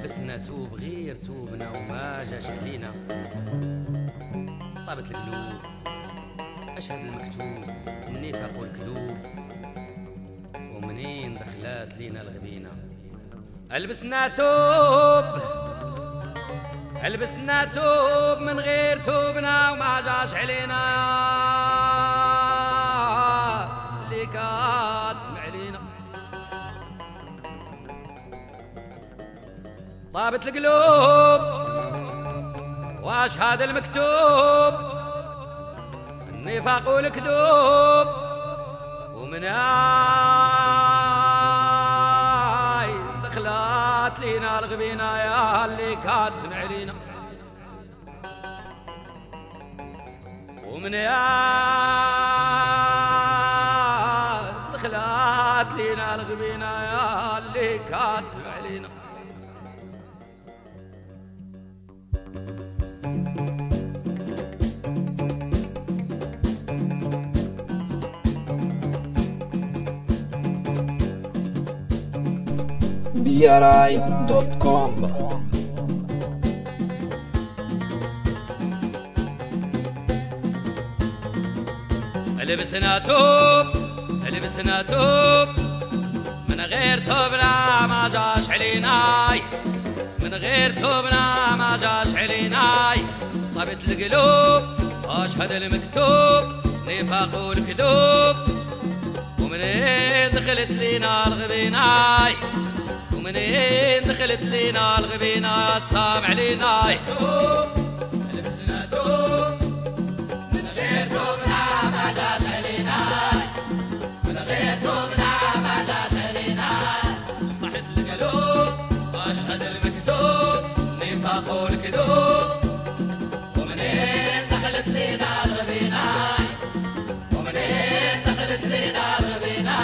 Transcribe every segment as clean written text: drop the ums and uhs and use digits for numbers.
لبسنا توب غير توبنا وما جاش علينا. طابت القلوب أشهد المكتوب النفاق والكذوب، ومنين دخلات لينا الغبينة. لبسنا توب من غير توبنا وما جاش علينا. اللي كاتسمع لينا طابت القلوب واشهد المكتوب النفاق والكذوب، ومن دخلات لينا الغبينة يا اللي كاتسمع لينا. ومن دخلات لينا الغبينة يا اللي كاتسمع لينا. BRI.com. لبسنا توب من غير توبنا ما جاش علينا. من غير توبنا ما جاش علينا. طابت القلوب واشهد المكتوب نفاق والكذوب، ومنين دخلت لينا الغبينة. ومنين دخلت لينا الغبينة سامع لينا. لبسنا توب من غير توبنا ما جاش علينا. من غير توبنا ما جاش علينا. صحت القلوب واشهد المكتوب نفاق والكذوب، ومنين دخلت لينا الغبينة. ومنين دخلت لينا الغبينة.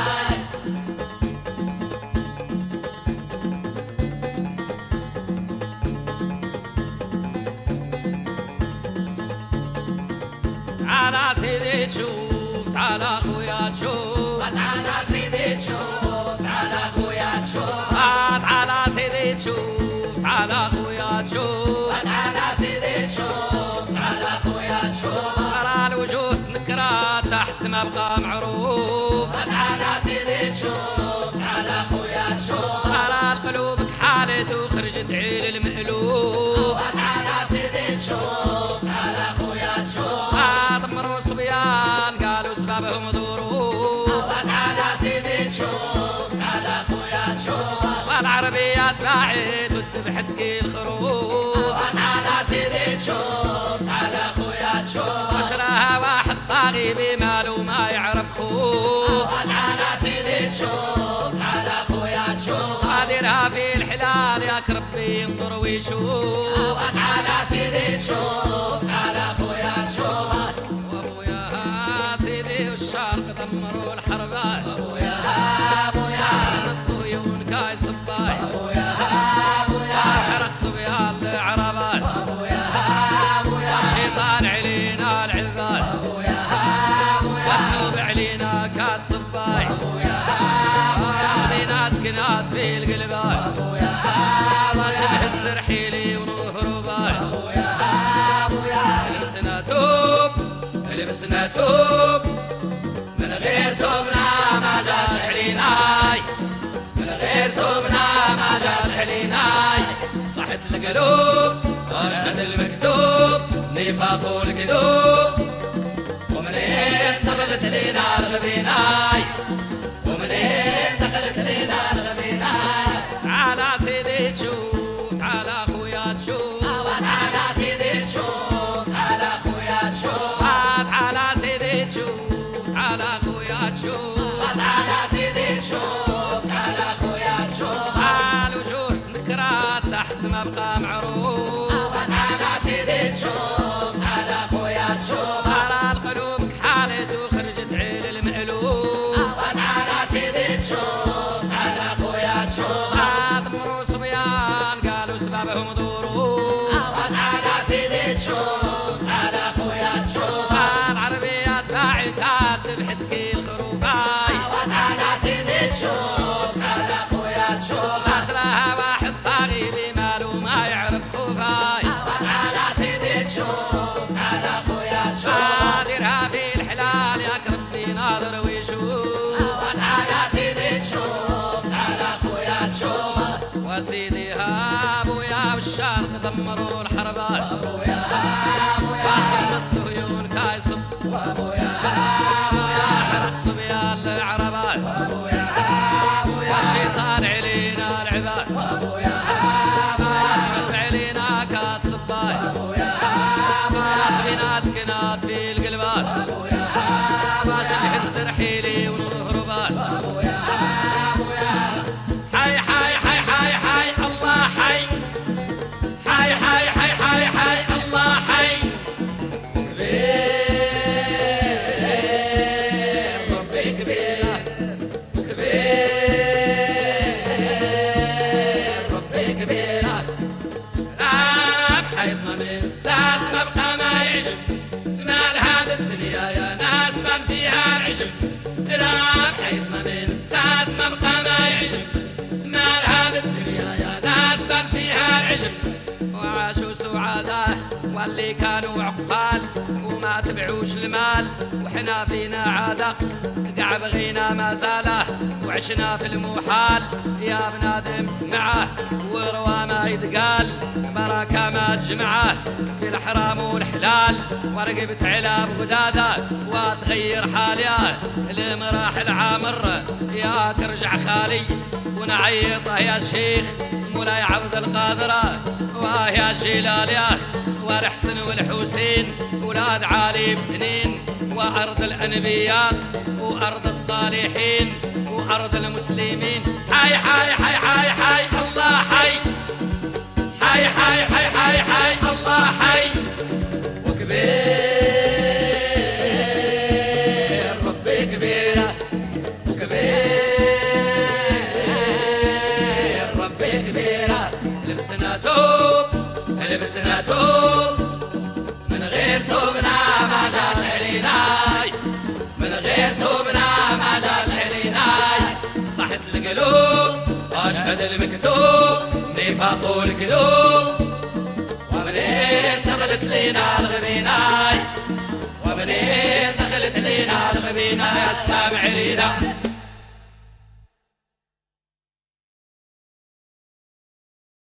تعالى سيدي تشوف، تعالى خويا تشوف، تعالى سيدي تشوف، تعالى خويا تشوف، تعالى سيدي تشوف، تعالى خويا تشوف، تعالى سيدي تشوف، تعالى خويا تشوف. ترى الوجوه نكرات تحت ما بقى معروف. تعالى سيدي تشوف، تعالى خويا تشوف. ترى القلوب كحالت وخرجت عيل المألوف. تعالى سيدي تشوف، تعالى خويا تشوف. ضمروا صبيان قالوا سبابهم ظروف. تعالى سيدي تشوف، تعالى خويا تشوف. والعربيات باعت وذبحت كي الخروف. تعالى سيدي تشوف، تعالى خويا تشوف. وشراها واحد طاغي بماله ما يعرف خوف. تعالى سيدي تشوف، تعالى خويا تشوف. قادرها في الحلال ياك ربي ينظر ويشوف. تعالى سيدي تشوف، تعالى خويا تشوف. والشارق دمروا الحرباء. ابويا الصهيون كاي صباي. ابويا حرق صبيان العربات. ابويا الشيطان علينا العباد. ابويا والنوب علينا كات صباي. ابويا علينا سكنات في القلبات. ابويا شبه الزرحيلي ونروح رباي. ابويا لبسنا توب من غير توبنا ما جاش علينا. من غير توبنا ما جاش علينا. صحت القلوب واشهد المكتوب نفاق والكذوب، ومنين دخلت لينا الغبينة. ومنين دخلت لينا الغبينة. تعالى سيدي تشوف، تعالى خويا تشوف. تعالى سيدي تشوف، تعالى خويا تشوف. تعالى سيدي تشوف، تعالى خويا تشوف. تعالى سيدي تشوف، تعالى خويا تشوف. الوجوه نكرات تحت ما بقى معروف. تعالى سيدي تشوف، تعالى خويا تشوف. ترى القلوب كحالت وخرجت عيل المألوف. تعالى سيدي تشوف، تعالى خويا تشوف. ضمروا صبيان قالوا سبابهم ظروف. تعالى سيدي تشوف، تعالى خويا تشوف. العربيات باعتات ذبحت كي الخروفاي. تعالى سيدي تشوف، تعالى خويا تشوف. أسرها واحد طاغي بما مرور الحربات وابويا قاسم الصهيون كايصب وابويا حرق صبيان العربات وابويا والشيطان علينا العباد وابويا علينا كات صباي وابويا بينا سكنات في القلبات وابويا ماشي يهز رحيلي ونهربات وابويا حي حي حي حي حي الله حي حي حي حي حي حي الله حي كبير ربي كبير كبير ربي كبير راب حيطنا من الساس ما بقى ما يعجب مال هذا الدنيا يا ناس من فيها العجب راب حيطنا من الساس ما بقى ما يعجب مال هذا الدنيا يا ناس من فيها العجب وعاشوا سعداء واللي كانوا عقال وما تبعوش المال وحنا فينا عادة قاع بغينا ما زاله وعشنا في المحال يا بنادم سمعه وروى ما يتقال بركة ما تجمعه في الحرام والحلال ورقبت على بغداده وتغير حاليه المراحل عامر يا ترجع خالي ونعيطه يا شيخ مولاي عبد القادر واه يا جلاليه والحسن والحسين ولاد علي بتنين وأرض الأنبياء وأرض الصالحين وأرض المسلمين حي حي حي حي حي الله حي حي حي حي حي حي الله حي وكبير ربي كبير وكبير ربي كبير لبسنا توب لبسنا توب من غير توبنا ما جاش عليناي من غير توبنا ما جاش عليناي صحت القلوب أشهد المكتوب نفاق القلوب ومنين دخلت لينا الغبيناي ومنين دخلت لينا الغبيناي السامع لينا